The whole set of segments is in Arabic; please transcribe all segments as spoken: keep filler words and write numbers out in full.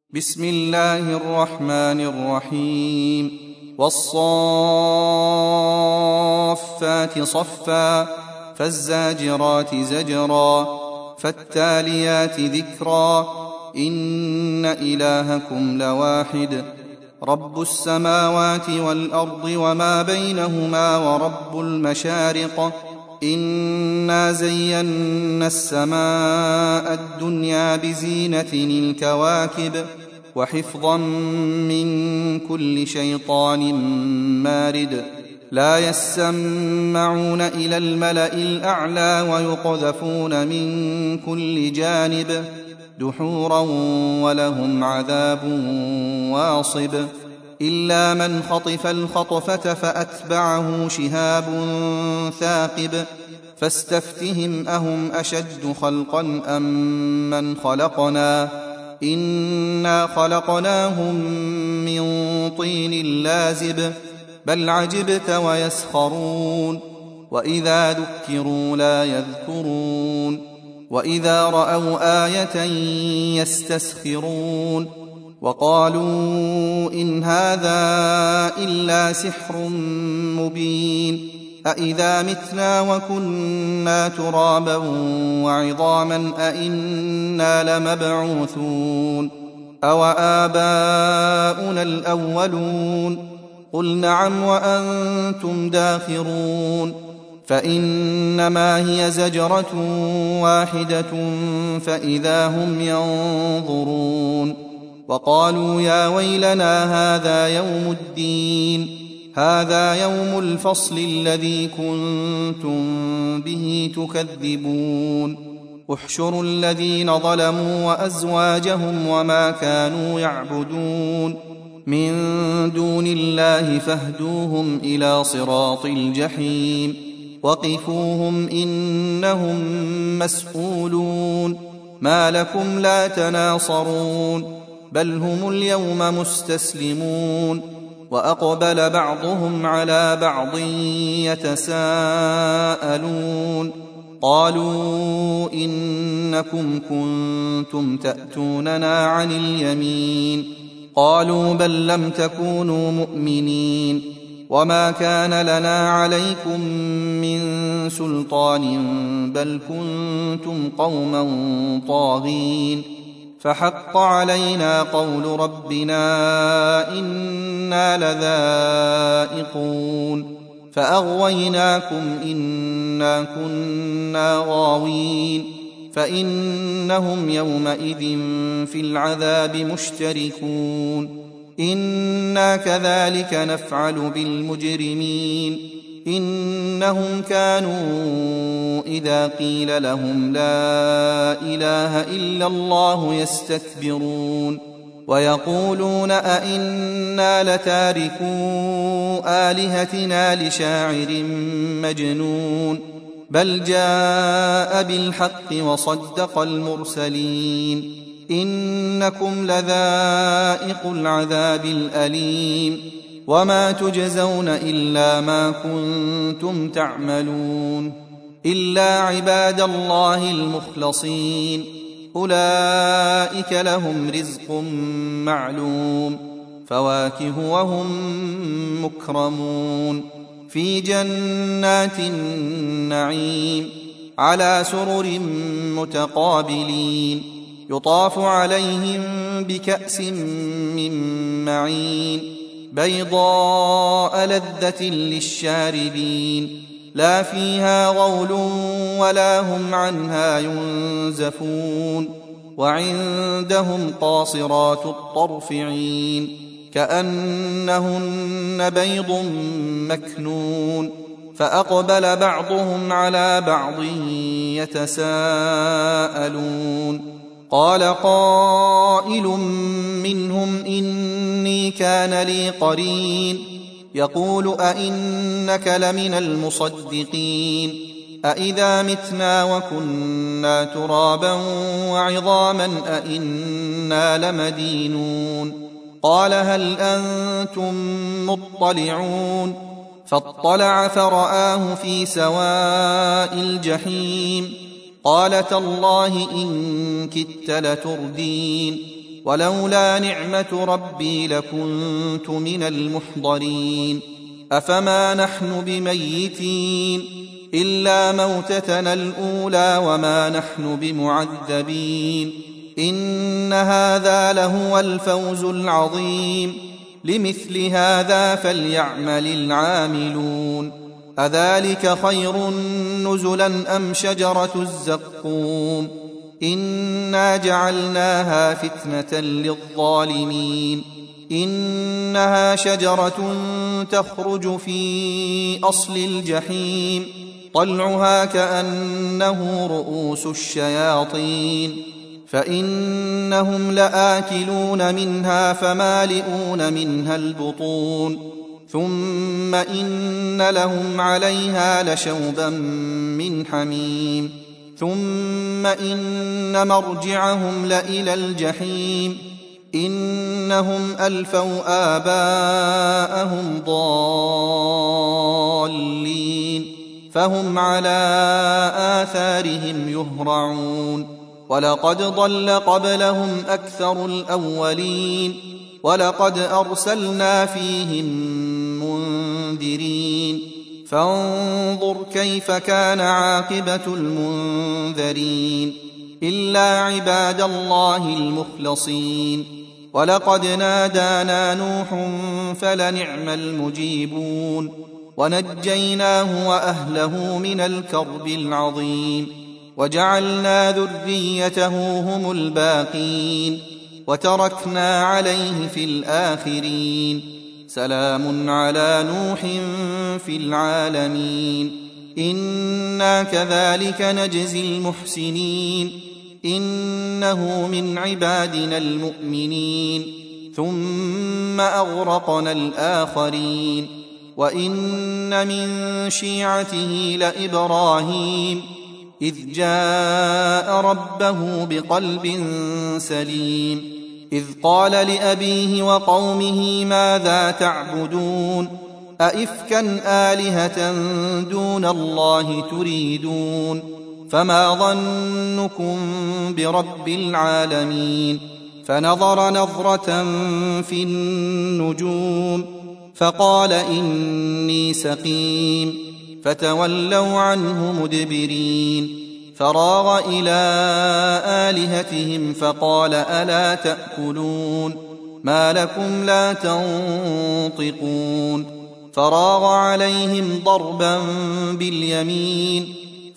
بسم الله الرحمن الرحيم والصافات صفا فالزاجرات زجرا فالتاليات ذكرا إن إلهكم لواحد رب السماوات والأرض وما بينهما ورب المشارق إنا زينا السماء الدنيا بزينة الكواكب وحفظا من كل شيطان مارد لا يسمعون إلى الملأ الأعلى ويقذفون من كل جانب دحورا ولهم عذاب واصب إلا من خطف الخطفة فأتبعه شهاب ثاقب فاستفتهم أهم أشد خلقا أم من خلقنا إنا خلقناهم من طين لازب بل عجبت ويسخرون وإذا ذكروا لا يذكرون وإذا رأوا آية يستسخرون وقالوا إن هذا إلا سحر مبين أإذا متنا وكنا ترابا وعظاما أإنا لمبعوثون أو آباؤنا الأولون قل نعم وأنتم داخرون فإنما هي زجرة واحدة فإذا هم ينظرون وقالوا يا ويلنا هذا يوم الدين هذا يوم الفصل الذي كنتم به تكذبون احشروا الذين ظلموا وأزواجهم وما كانوا يعبدون من دون الله فاهدوهم إلى صراط الجحيم وقفوهم إنهم مسؤولون ما لكم لا تناصرون بل هم اليوم مستسلمون وأقبل بعضهم على بعض يتساءلون قالوا إنكم كنتم تأتوننا عن اليمين قالوا بل لم تكونوا مؤمنين وما كان لنا عليكم من سلطان بل كنتم قوما طاغين فحق علينا قول ربنا إنا لذائقون فأغويناكم إنا كنا غاوين فإنهم يومئذ في العذاب مشتركون إنا كذلك نفعل بالمجرمين إنهم كانوا إذا قيل لهم لا إله إلا الله يستكبرون ويقولون أئنا لتاركو آلهتنا لشاعر مجنون بل جاء بالحق وصدق المرسلين إنكم لذائق العذاب الأليم وما تجزون إلا ما كنتم تعملون إلا عباد الله المخلصين أولئك لهم رزق معلوم فواكه وهم مكرمون في جنات النعيم على سرر متقابلين يطاف عليهم بكأس من معين بيضاء لذة للشاربين لا فيها غول ولا هم عنها ينزفون وعندهم قاصرات الطرف عين كأنهن بيض مكنون فأقبل بعضهم على بعض يتساءلون قال قائل منهم إني كان لي قرين يقول أئنك لمن المصدقين أئذا متنا وكنا ترابا وعظاما أئنا لمدينون قال هل أنتم مطلعون فاطلع فرآه في سواء الجحيم قال تالله إن كدت لتردين ولولا نعمة ربي لكنت من المحضرين أفما نحن بميتين إلا موتتنا الأولى وما نحن بمعذبين إن هذا لهو الفوز العظيم لمثل هذا فليعمل العاملون أذلك خير نزلا أم شجرة الزقوم إنا جعلناها فتنة للظالمين إنها شجرة تخرج في أصل الجحيم طلعها كأنه رؤوس الشياطين فإنهم لآكلون منها فمالئون منها البطون ثم إن لهم عليها لشوبا من حميم ثم إن مرجعهم لإلى الجحيم إنهم ألفوا آباءهم ضالين فهم على آثارهم يهرعون ولقد ضل قبلهم أكثر الأولين ولقد أرسلنا فيهم منذرين فانظر كيف كان عاقبة المنذرين إلا عباد الله المخلصين ولقد نادانا نوح فلنعم المجيبون ونجيناه وأهله من الكرب العظيم وجعلنا ذريته هم الباقين وتركنا عليه في الآخرين سلام على نوح في العالمين إنا كذلك نجزي المحسنين إنه من عبادنا المؤمنين ثم أغرقنا الآخرين وإن من شيعته لإبراهيم إذ جاء ربه بقلب سليم إذ قال لأبيه وقومه ماذا تعبدون أئفكا آلهة دون الله تريدون فما ظنكم برب العالمين فنظر نظرة في النجوم فقال إني سقيم فتولوا عنه مدبرين فراغ إلى آلهتهم فقال ألا تأكلون ما لكم لا تنطقون فراغ عليهم ضربا باليمين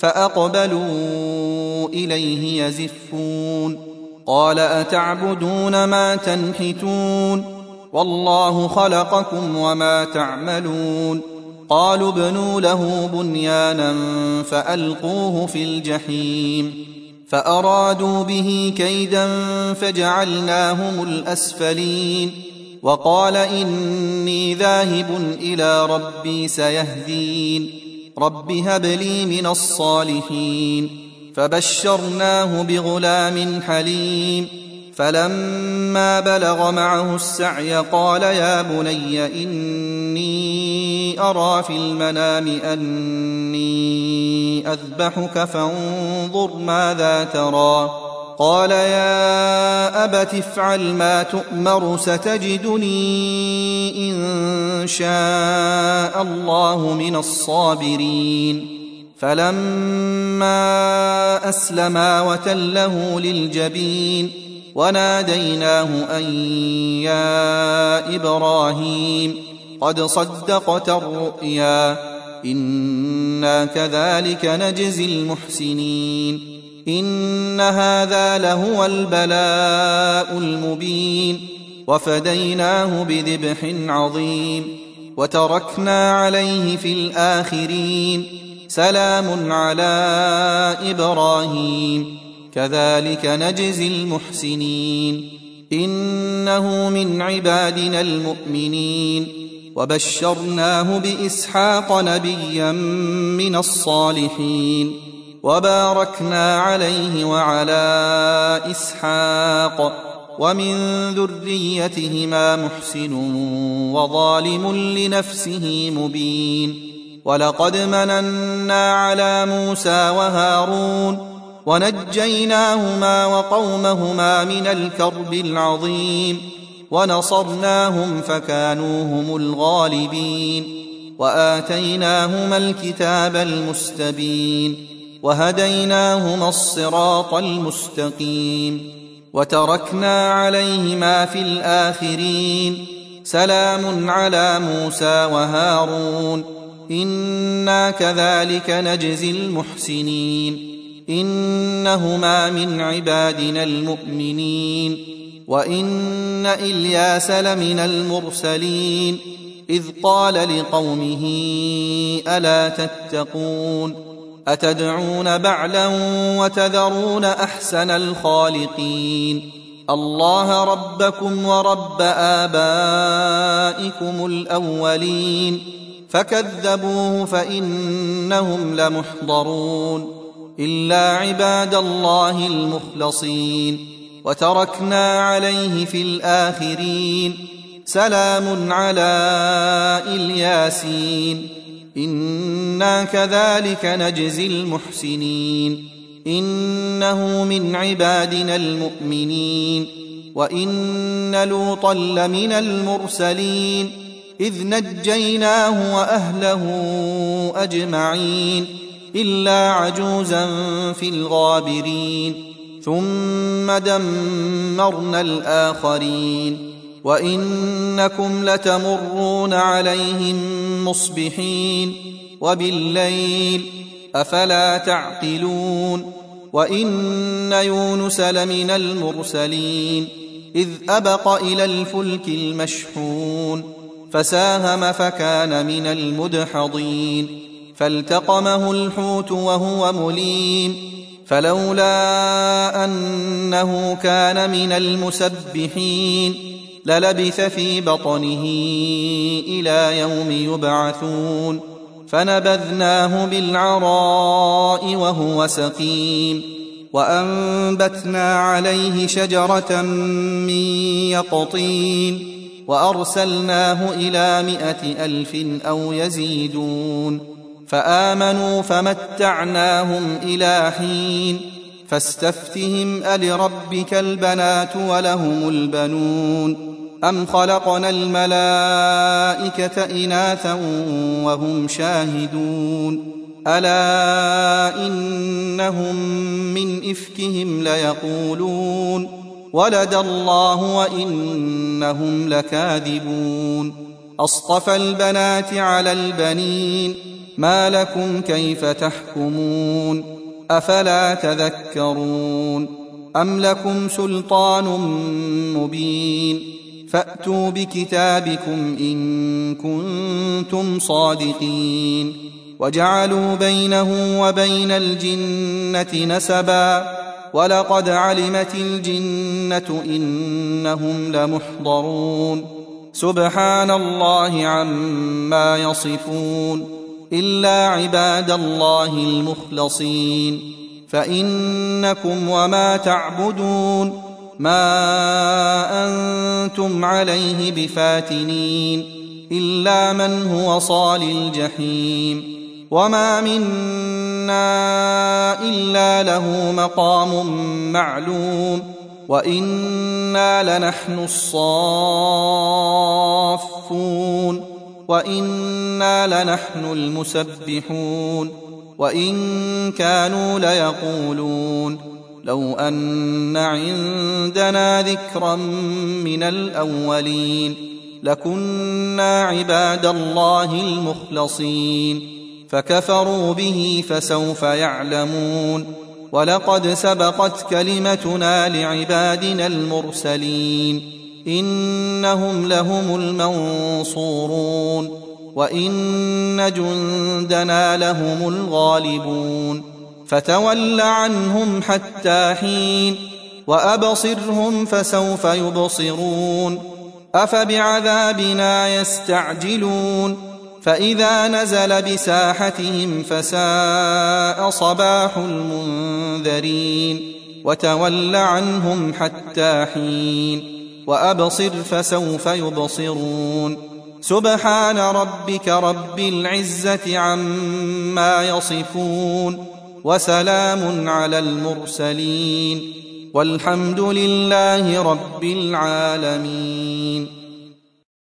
فأقبلوا إليه يزفون قال أتعبدون ما تنحتون والله خلقكم وما تعملون قالوا ابنوا له بنيانا فألقوه في الجحيم فأرادوا به كيدا فجعلناهم الأسفلين وقال إني ذاهب إلى ربي سيهدين رب هب لي من الصالحين فبشرناه بغلام حليم فلما بلغ معه السعي قال يا بني إني أرى في المنام أني أذبحك فانظر ماذا ترى قال يا أبت افعل ما تؤمر ستجدني إن شاء الله من الصابرين فلما أسلما وتله للجبين وناديناه أن يا إبراهيم قد صدقت الرؤيا إنا كذلك نجزي المحسنين إن هذا لهو البلاء المبين وفديناه بذبح عظيم وتركنا عليه في الآخرين سلام على إبراهيم كذلك نجزي المحسنين إنه من عبادنا المؤمنين وبشرناه بإسحاق نبيا من الصالحين وباركنا عليه وعلى إسحاق ومن ذريتهما محسن وظالم لنفسه مبين ولقد مننا على موسى وهارون ونجيناهما وقومهما من الكرب العظيم ونصرناهم فكانوا هم الغالبين وآتيناهما الكتاب المستبين وهديناهما الصراط المستقيم وتركنا عليهما في الآخرين سلام على موسى وهارون إنا كذلك نجزي المحسنين إنهما من عبادنا المؤمنين وإن إلياس لمن المرسلين إذ قال لقومه ألا تتقون أتدعون بعلا وتذرون أحسن الخالقين الله ربكم ورب آبائكم الأولين فكذبوه فإنهم لمحضرون إلا عباد الله المخلصين وتركنا عليه في الآخرين سلام على الياسين إنا كذلك نجزي المحسنين إنه من عبادنا المؤمنين وإن لوطا لمن المرسلين إذ نجيناه وأهله أجمعين إلا عجوزا في الغابرين ثم دمرنا الآخرين وإنكم لتمرون عليهم مصبحين وبالليل أفلا تعقلون وإن يونس لمن المرسلين إذ أبق إلى الفلك المشحون فساهم فكان من المدحضين فالتقمه الحوت وهو مليم فلولا أنه كان من المسبحين للبث في بطنه إلى يوم يبعثون فنبذناه بالعراء وهو سقيم وأنبتنا عليه شجرة من يقطين وأرسلناه إلى مائة ألف أو يزيدون فآمنوا فمتعناهم إلى حين فاستفتهم ألربك البنات ولهم البنون أم خلقنا الملائكة إناثا وهم شاهدون ألا إنهم من إفكهم ليقولون ولد الله وإنهم لكاذبون أصطفى البنات على البنين ما لكم كيف تحكمون أفلا تذكرون أم لكم سلطان مبين فأتوا بكتابكم إن كنتم صادقين وجعلوا بينه وبين الجنة نسبا ولقد علمت الجنة إنهم لمحضرون سبحان الله عما يصفون إلا عباد الله المخلصين فإنكم وما تعبدون ما أنتم عليه بفاتنين إلا من هو صال الجحيم وما منا إلا له مقام معلوم وإنا لنحن الصافون وإنا لنحن المسبحون وإن كانوا ليقولون لو أن عندنا ذكرا من الأولين لكنا عباد الله المخلصين فكفروا به فسوف يعلمون ولقد سبقت كلمتنا لعبادنا المرسلين إنهم لهم المنصورون وإن جندنا لهم الغالبون فتول عنهم حتى حين وأبصرهم فسوف يبصرون أفبعذابنا يستعجلون فإذا نزل بساحتهم فساء صباح المنذرين وتول عنهم حتى حين وأبصر فسوف يبصرون سبحان ربك رب العزة عما يصفون وسلام على المرسلين والحمد لله رب العالمين.